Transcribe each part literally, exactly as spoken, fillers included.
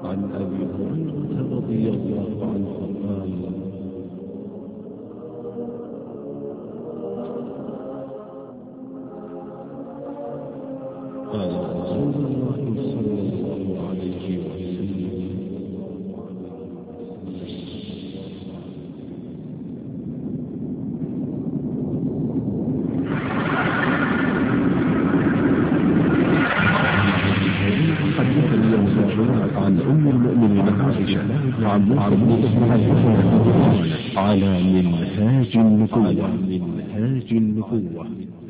عن أبي هريرة رضي الله عنه قال قال رسول الله صلى الله عليه وسلم: عن أم المؤمنين عائشة وعن موسى على منهاج النبوة منهاج النبوة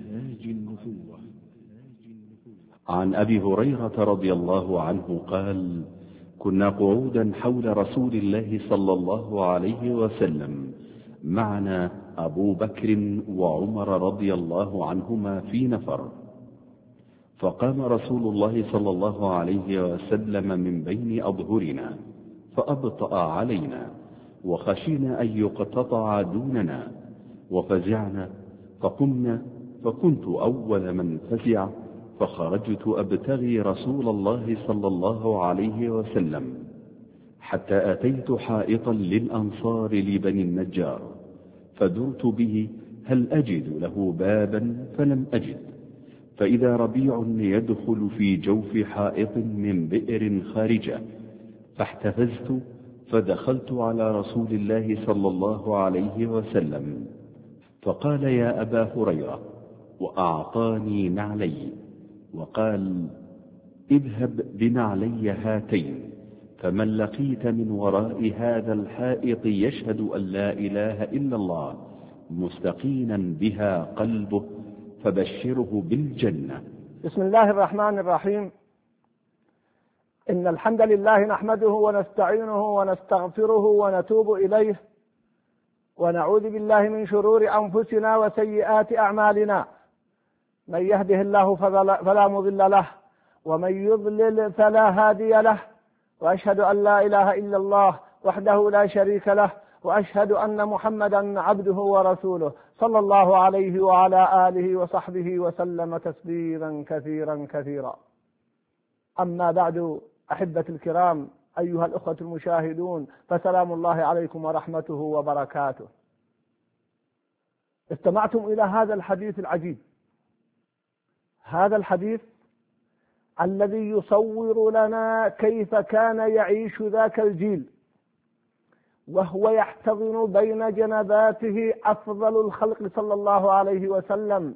عن أبي هريرة رضي الله عنه قال: كنا قعودا حول رسول الله صلى الله عليه وسلم، معنا أبو بكر وعمر رضي الله عنهما في نفر، فقام رسول الله صلى الله عليه وسلم من بين أظهرنا فأبطأ علينا، وخشينا أن يقتطع دوننا، وفزعنا فقمنا، فكنت أول من فزع، فخرجت أبتغي رسول الله صلى الله عليه وسلم حتى أتيت حائطا للأنصار لبني النجار، فدرت به هل أجد له بابا فلم أجد، فإذا ربيع يدخل في جوف حائط من بئر خارجة، فاحتفزت فدخلت على رسول الله صلى الله عليه وسلم، فقال: يا أبا هريرة، وأعطاني نعلي، وقال: اذهب بنعلي هاتين، فمن لقيت من وراء هذا الحائط يشهد أن لا إله إلا الله مستقينا بها قلبه فبشره بالجنة. بسم الله الرحمن الرحيم. إن الحمد لله نحمده ونستعينه ونستغفره ونتوب إليه، ونعوذ بالله من شرور أنفسنا وسيئات أعمالنا، من يهده الله فلا مضل له، ومن يضلل فلا هادي له، وأشهد أن لا إله إلا الله وحده لا شريك له، وأشهد أن محمدا عبده ورسوله صلى الله عليه وعلى آله وصحبه وسلم تسليما كثيرا كثيرا. أما بعد، أحبتي الكرام، أيها الأخوة المشاهدون، فسلام الله عليكم ورحمته وبركاته. استمعتم إلى هذا الحديث العجيب، هذا الحديث الذي يصور لنا كيف كان يعيش ذاك الجيل وهو يحتضن بين جنباته أفضل الخلق صلى الله عليه وسلم.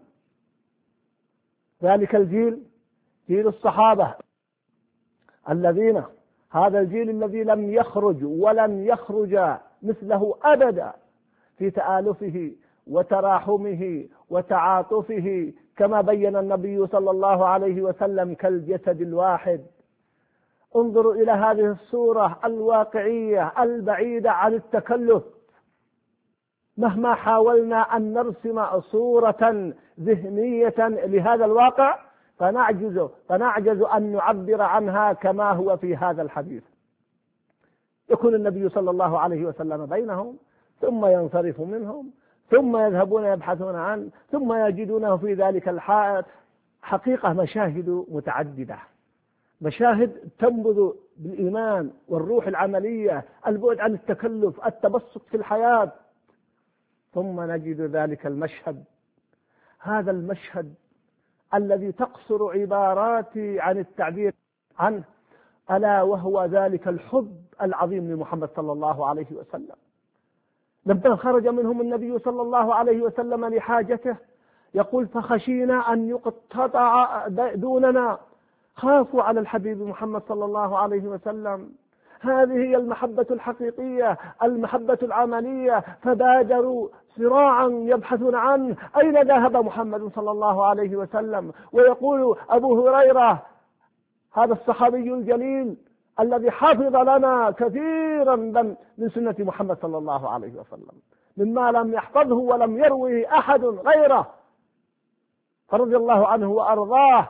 ذلك الجيل جيل الصحابة الذين هذا الجيل الذي لم يخرج ولن يخرج مثله أبدا في تآلفه وتراحمه وتعاطفه، كما بين النبي صلى الله عليه وسلم كالجسد الواحد. انظروا إلى هذه الصورة الواقعية البعيدة عن التكلف. مهما حاولنا أن نرسم صورة ذهنية لهذا الواقع فنعجز فنعجز أن نعبر عنها كما هو في هذا الحديث. يكون النبي صلى الله عليه وسلم بينهم، ثم ينصرف منهم، ثم يذهبون يبحثون عنه، ثم يجدونه في ذلك الحائط. حقيقة مشاهد متعددة، مشاهد تنبذ بالإيمان والروح العملية، البعد عن التكلف، التبسط في الحياة. ثم نجد ذلك المشهد، هذا المشهد الذي تقصر عباراتي عن التعبير عنه، ألا وهو ذلك الحب العظيم لمحمد صلى الله عليه وسلم. لما خرج منهم النبي صلى الله عليه وسلم لحاجته يقول: فخشينا أن يقتطع دوننا. خافوا على الحبيب محمد صلى الله عليه وسلم. هذه هي المحبة الحقيقية، المحبة العملية. فبادروا سراعا يبحثون عنه، أين ذهب محمد صلى الله عليه وسلم؟ ويقول أبو هريرة هذا الصحابي الجليل الذي حفظ لنا كثيرا من سنة محمد صلى الله عليه وسلم مما لم يحفظه ولم يروه أحد غيره، فرضي الله عنه وأرضاه.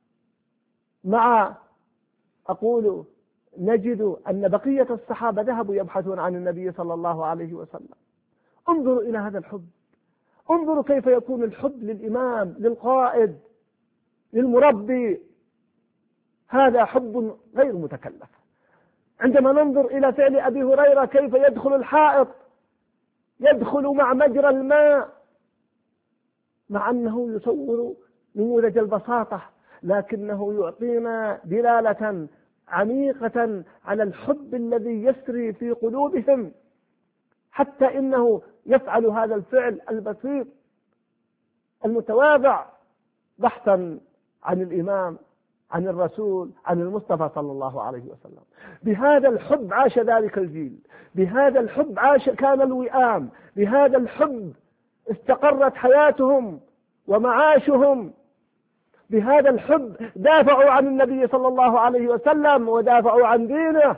مع أقول نجد أن بقية الصحابة ذهبوا يبحثون عن النبي صلى الله عليه وسلم. انظروا إلى هذا الحب، انظروا كيف يكون الحب للإمام، للقائد، للمربي. هذا حب غير متكلف. عندما ننظر إلى فعل أبي هريرة كيف يدخل الحائط، يدخل مع مجرى الماء، مع أنه يصور نموذج البساطة، لكنه يعطينا دلالة عميقة على الحب الذي يسري في قلوبهم، حتى إنه يفعل هذا الفعل البسيط المتواضع بحثا عن الإمام، عن الرسول، عن المصطفى صلى الله عليه وسلم. بهذا الحب عاش ذلك الجيل، بهذا الحب عاش كان الوئام، بهذا الحب استقرت حياتهم ومعاشهم، بهذا الحب دافعوا عن النبي صلى الله عليه وسلم ودافعوا عن دينه.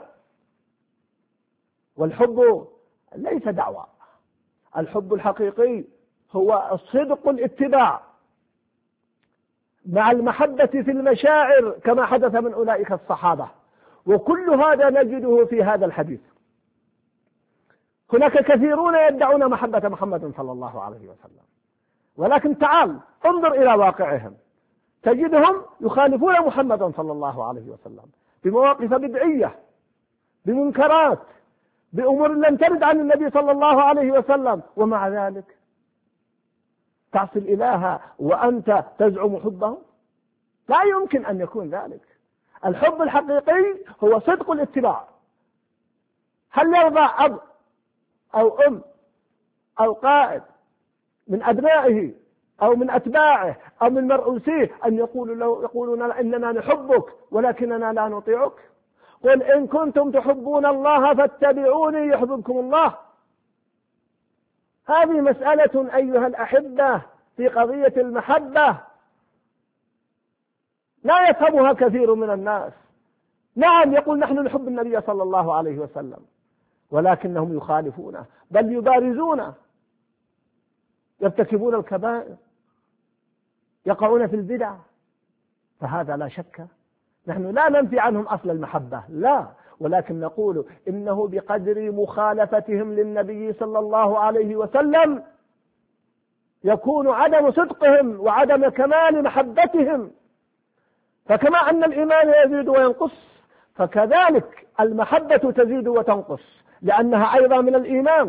والحب ليس دعوة، الحب الحقيقي هو صدق الاتباع مع المحبة في المشاعر كما حدث من أولئك الصحابة، وكل هذا نجده في هذا الحديث. هناك كثيرون يدعون محبة محمد صلى الله عليه وسلم، ولكن تعال انظر إلى واقعهم، تجدهم يخالفون محمدا صلى الله عليه وسلم بمواقف بدعية، بمنكرات، بأمور لم ترد عن النبي صلى الله عليه وسلم، ومع ذلك تعصي الإله وأنت تزعم حبه. لا يمكن أن يكون ذلك. الحب الحقيقي هو صدق الاتباع. هل يرضى أب أو أم أو قائد من أبنائه أو من أتباعه أو من مرؤوسيه أن يقولوا له يقولون إننا نحبك ولكننا لا نطيعك؟ قل إن كنتم تحبون الله فاتبعوني يحببكم الله. هذه مسألة أيها الأحبة في قضية المحبة لا يفهمها كثير من الناس. نعم يقول نحن نحب النبي صلى الله عليه وسلم، ولكنهم يخالفونه، بل يبارزونه، يرتكبون الكبائر، يقعون في البدع. فهذا لا شك نحن لا ننفي عنهم أصل المحبة، لا، ولكن نقول إنه بقدر مخالفتهم للنبي صلى الله عليه وسلم يكون عدم صدقهم وعدم كمال محبتهم. فكما أن الإيمان يزيد وينقص فكذلك المحبة تزيد وتنقص، لأنها أيضا من الإيمان.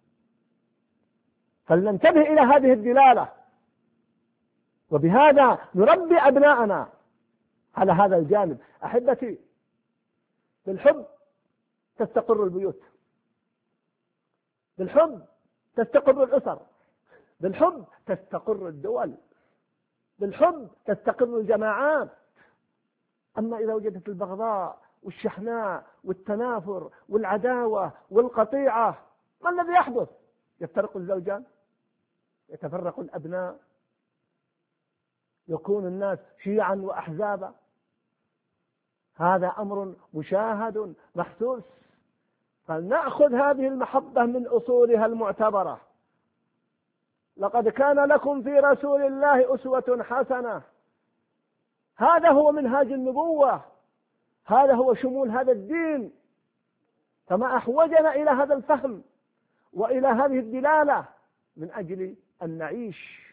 فلننتبه إلى هذه الدلالة، وبهذا نربي أبناءنا على هذا الجانب. أحبتي، بالحب تستقر البيوت، بالحب تستقر الأسر، بالحب تستقر الدول، بالحب تستقر الجماعات. أما إذا وجدت البغضاء والشحناء والتنافر والعداوة والقطيعة، ما الذي يحدث؟ يفترق الزوجان، يتفرق الأبناء، يكون الناس شيعا وأحزابا. هذا أمر مشاهد محسوس. فلنأخذ هذه المحبة من أصولها المعتبرة. لقد كان لكم في رسول الله أسوة حسنة. هذا هو منهاج النبوة، هذا هو شمول هذا الدين. فما أحوجنا إلى هذا الفهم وإلى هذه الدلالة من أجل أن نعيش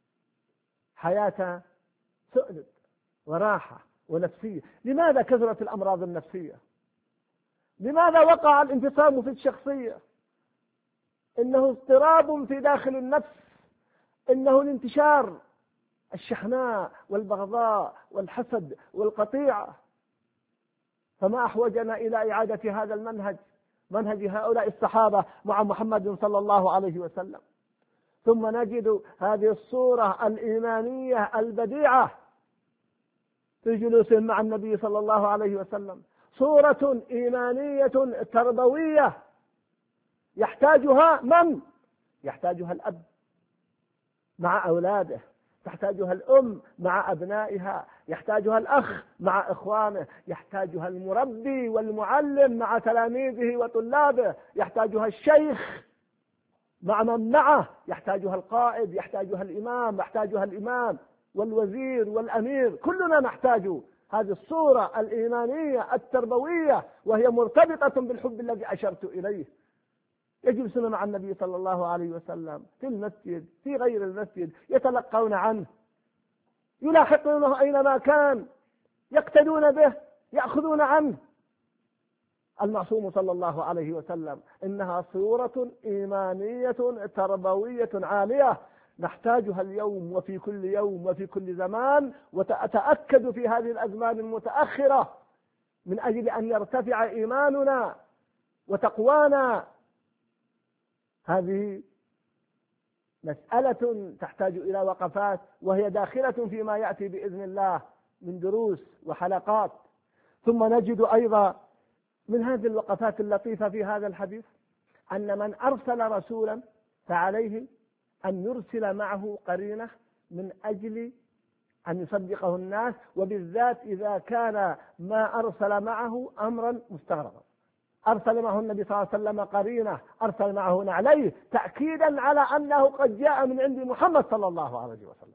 حياة سؤدد وراحة ونفسية. لماذا كثرت الأمراض النفسية؟ لماذا وقع الانفصام في الشخصية؟ إنه اضطراب في داخل النفس، إنه الانتشار الشحناء والبغضاء والحسد والقطيعة. فما أحوجنا إلى إعادة هذا المنهج، منهج هؤلاء الصحابة مع محمد صلى الله عليه وسلم. ثم نجد هذه الصورة الإيمانية البديعة في جلوسهم مع النبي صلى الله عليه وسلم، صورة إيمانية تربوية يحتاجها من؟ يحتاجها الأب مع أولاده، تحتاجها الأم مع أبنائها، يحتاجها الأخ مع إخوانه، يحتاجها المربي والمعلم مع تلاميذه وطلابه، يحتاجها الشيخ مع من معه، يحتاجها القائد، يحتاجها الإمام، يحتاجها الإمام والوزير والأمير. كلنا نحتاج هذه الصورة الإيمانية التربوية، وهي مرتبطة بالحب الذي أشرت إليه. يجلسون مع النبي صلى الله عليه وسلم في المسجد، في غير المسجد، يتلقون عنه، يلاحقونه أينما كان، يقتدون به، يأخذون عنه. المعصوم صلى الله عليه وسلم. إنها صورة إيمانية تربوية عالية نحتاجها اليوم وفي كل يوم وفي كل زمان، وتأكد في هذه الأزمان المتأخرة من أجل أن يرتفع إيماننا وتقوانا. هذه مسألة تحتاج إلى وقفات، وهي داخلة فيما يأتي بإذن الله من دروس وحلقات. ثم نجد أيضا من هذه الوقفات اللطيفة في هذا الحديث أن من أرسل رسولا فعليه أن يرسل معه قرينة من أجل أن يصدقه الناس، وبالذات إذا كان ما أرسل معه أمرا مستغربا. أرسل معه النبي صلى الله عليه وسلم قرينة، أرسل معه نعليه تأكيدا على أنه قد جاء من عند محمد صلى الله عليه وسلم،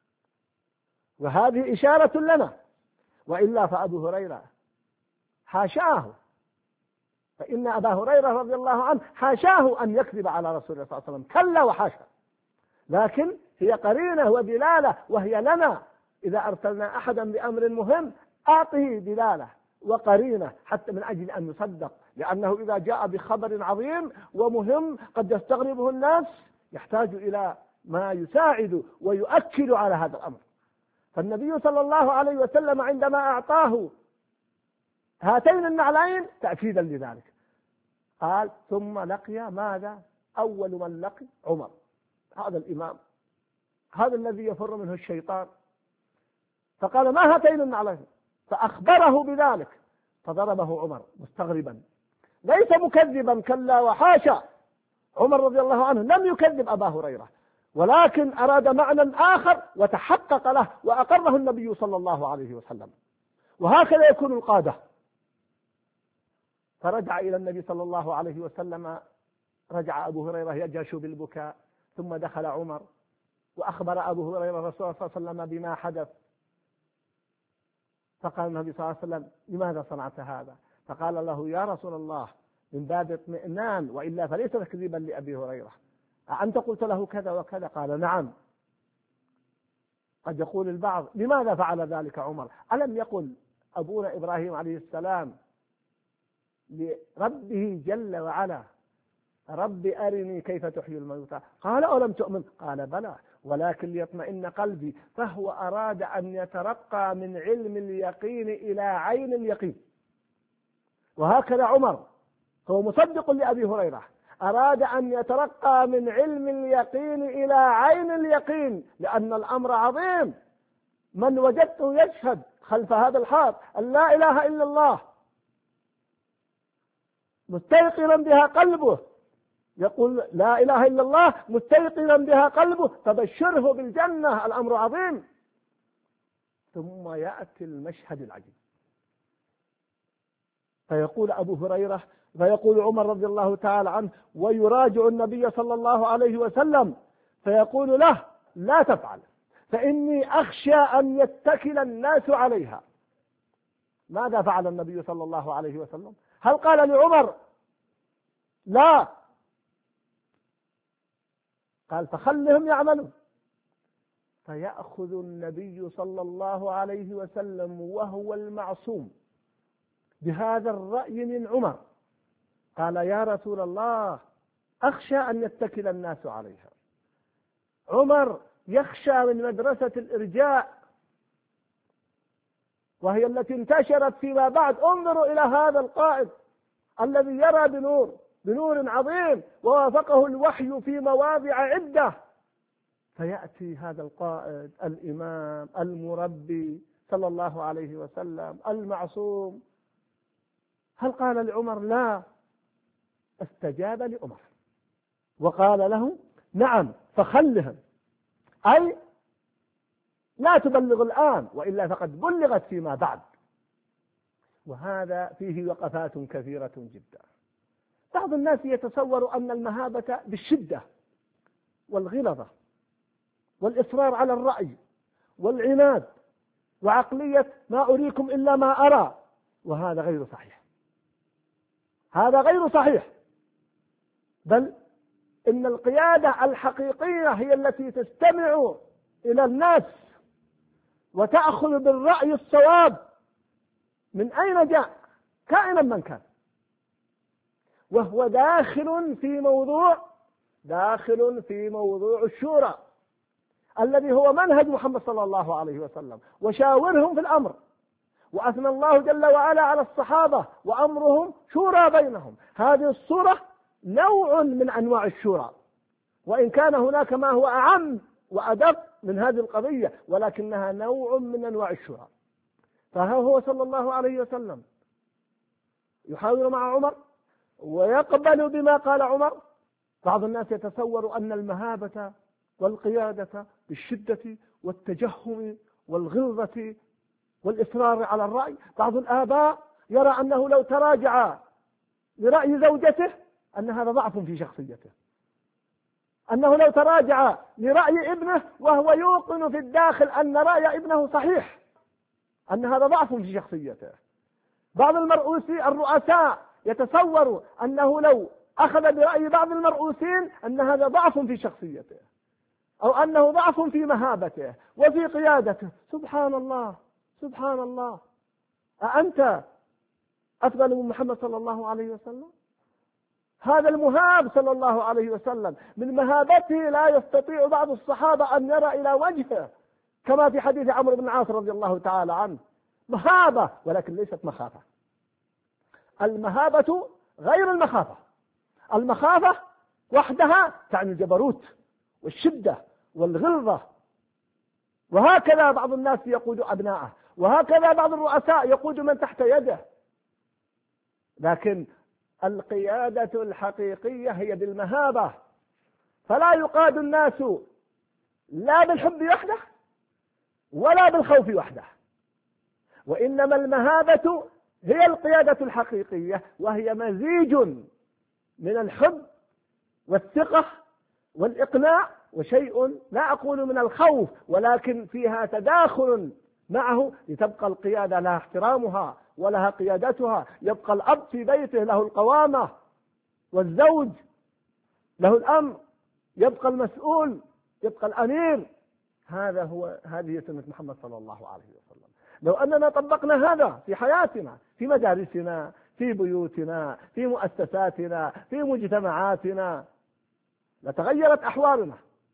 وهذه إشارة لنا. وإلا فأبو هريرة حاشاه، فإن أبا هريرة رضي الله عنه حاشاه أن يكذب على رسول الله صلى الله عليه وسلم، كلا وحاشا، لكن هي قرينة ودلالة، وهي لنا إذا أرسلنا أحدا بأمر مهم أعطه دلالة وقرينة حتى من أجل أن يصدق، لأنه إذا جاء بخبر عظيم ومهم قد يستغربه الناس يحتاج إلى ما يساعد ويؤكد على هذا الأمر. فالنبي صلى الله عليه وسلم عندما أعطاه هاتين النعلين تأكيدا لذلك قال ثم لقي ماذا؟ أول من لقي عمر، هذا الإمام، هذا الذي يفر منه الشيطان، فقال ما هاتين النعلين؟ فأخبره بذلك فضربه عمر مستغربا، ليس مكذبا كلا وحاشا. عمر رضي الله عنه لم يكذب أبا هريرة، ولكن أراد معنى آخر وتحقق له وأقره النبي صلى الله عليه وسلم. وهكذا يكون القادة. فرجع إلى النبي صلى الله عليه وسلم، رجع أبو هريرة يجهش بالبكاء، ثم دخل عمر وأخبر أبو هريرة الرسول صلى الله عليه وسلم بما حدث. فقال النبي صلى الله عليه وسلم لماذا صنعت هذا؟ فقال له يا رسول الله من باب اطمئنان، وإلا فليس تكذيبا لأبي هريرة، أنت قلت له كذا وكذا؟ قال نعم. قد يقول البعض لماذا فعل ذلك عمر؟ ألم يقل أبونا إبراهيم عليه السلام لربه جل وعلا رب أرني كيف تحيي الموتى؟ قال أولم تؤمن؟ قال بلى ولكن ليطمئن قلبي. فهو أراد أن يترقى من علم اليقين إلى عين اليقين. وهكذا عمر هو مصدق لأبي هريرة، أراد أن يترقى من علم اليقين إلى عين اليقين، لأن الأمر عظيم. من وجدته يشهد خلف هذا الحائط أن لا إله إلا الله مستيقنا بها قلبه، يقول لا إله إلا الله مستيقنا بها قلبه، فبشره بالجنة، الأمر عظيم. ثم يأتي المشهد العجيب، فيقول أبو هريرة فيقول عمر رضي الله تعالى عنه ويراجع النبي صلى الله عليه وسلم فيقول له لا تفعل فإني أخشى أن يتكل الناس عليها. ماذا فعل النبي صلى الله عليه وسلم؟ هل قال لعمر لا؟ قال فخلهم يعملوا. فيأخذ النبي صلى الله عليه وسلم وهو المعصوم بهذا الرأي من عمر، قال يا رسول الله أخشى أن يتكل الناس عليها. عمر يخشى من مدرسة الإرجاء، وهي التي انتشرت فيما بعد. انظروا إلى هذا القائد الذي يرى بنور بنور عظيم، ووافقه الوحي في مواضع عدة، فيأتي هذا القائد الإمام المربي صلى الله عليه وسلم المعصوم، هل قال لعمر لا؟ استجاب لعمر وقال له نعم فخلهم، أي لا تبلغ الآن وإلا فقد بلغت فيما بعد. وهذا فيه وقفات كثيرة جدا. بعض الناس يتصور أن المهابة بالشدة والغلظة والإصرار على الرأي والعناد وعقلية ما أريكم إلا ما أرى، وهذا غير صحيح، هذا غير صحيح. بل إن القيادة الحقيقية هي التي تستمع إلى الناس وتأخذ بالرأي الصواب من أين جاء كائنا من كان. وهو داخل في موضوع داخل في موضوع الشورى الذي هو منهج محمد صلى الله عليه وسلم. وشاورهم في الأمر، وأثنى الله جل وعلا على الصحابة وأمرهم شورى بينهم. هذه الصورة نوع من أنواع الشورى، وإن كان هناك ما هو أعم وأدق من هذه القضية، ولكنها نوع من أنواع الشورى. فها هو صلى الله عليه وسلم يحاور مع عمر ويقبل بما قال عمر. بعض الناس يتصور أن المهابة والقيادة بالشدة والتجهم والغلظة والإصرار على الرأي. بعض الآباء يرى أنه لو تراجع لرأي زوجته أن هذا ضعف في شخصيته، أنه لو تراجع لرأي ابنه وهو يوقن في الداخل أن رأي ابنه صحيح أن هذا ضعف في شخصيته. بعض المرؤوسين الرؤساء يتصور أنه لو أخذ برأي بعض المرؤوسين أن هذا ضعف في شخصيته، أو أنه ضعف في مهابته وفي قيادته. سبحان الله سبحان الله، أأنت أفضل من محمد صلى الله عليه وسلم؟ هذا المهاب صلى الله عليه وسلم من مهابته لا يستطيع بعض الصحابة أن يرى إلى وجهه، كما في حديث عمرو بن العاص رضي الله تعالى عنه. مهابة ولكن ليست مخافة. المهابة غير المخافة. المخافة وحدها تعني الجبروت والشدة والغلظة، وهكذا بعض الناس يقود أبناءه، وهكذا بعض الرؤساء يقود من تحت يده. لكن القيادة الحقيقية هي بالمهابة، فلا يقاد الناس لا بالحب وحده ولا بالخوف وحده، وإنما المهابة هي القيادة الحقيقية، وهي مزيج من الحب والثقة والإقناع وشيء لا أقول من الخوف، ولكن فيها تداخل معه لتبقى القيادة لها احترامها ولها قيادتها. يبقى الأب في بيته له القوامة، والزوج له الأمر، يبقى المسؤول، يبقى الأمير. هذا هو هذه سنة محمد صلى الله عليه وسلم. لو أننا طبقنا هذا في حياتنا، في مدارسنا، في بيوتنا، في مؤسساتنا، في مجتمعاتنا، لتغيرت أحوالنا.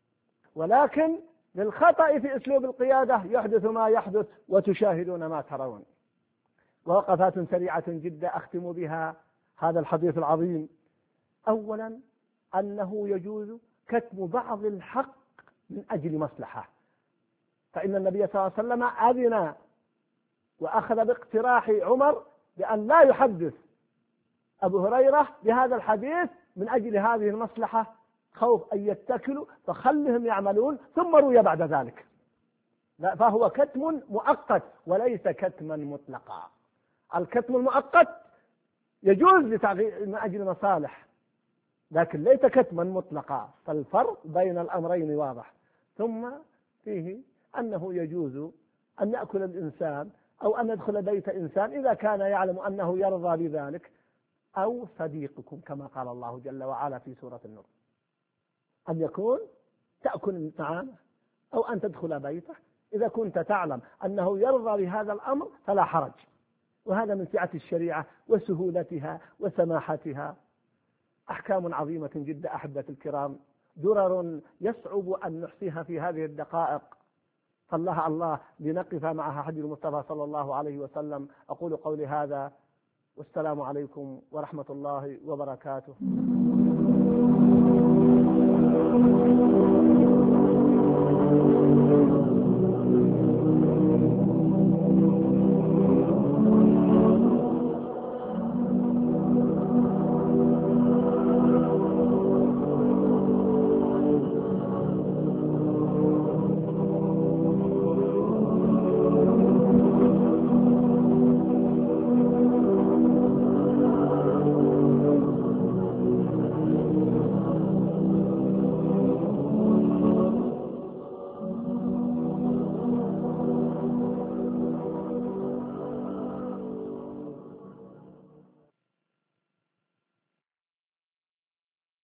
ولكن للخطأ في أسلوب القيادة يحدث ما يحدث وتشاهدون ما ترون. ووقفات سريعة جدا أختم بها هذا الحديث العظيم. أولا أنه يجوز كتم بعض الحق من أجل مصلحة، فإن النبي صلى الله عليه وسلم أذن وأخذ باقتراح عمر بأن لا يحدث أبو هريرة بهذا الحديث من أجل هذه المصلحة، خوف أن يتكلوا فخلهم يعملون ثم روي بعد ذلك. فهو كتم مؤقت وليس كتما مطلقا. الكتم المؤقت يجوز من أجل مصالح، لكن ليس كتما مطلقا. فالفرق بين الأمرين واضح. ثم فيه أنه يجوز أن يأكل الإنسان أو أن يدخل بيت إنسان إذا كان يعلم أنه يرضى بذلك، أو صديقكم كما قال الله جل وعلا في سورة النور، أن يكون تأكل معه أو أن تدخل بيته إذا كنت تعلم أنه يرضى بهذا الأمر فلا حرج. وهذا من سعة الشريعة وسهولتها وسماحتها. أحكام عظيمة جدا أحبة الكرام، درر يصعب أن نحصيها في هذه الدقائق، فالله الله لنقف معها حديث المصطفى صلى الله عليه وسلم. أقول قولي هذا والسلام عليكم ورحمة الله وبركاته.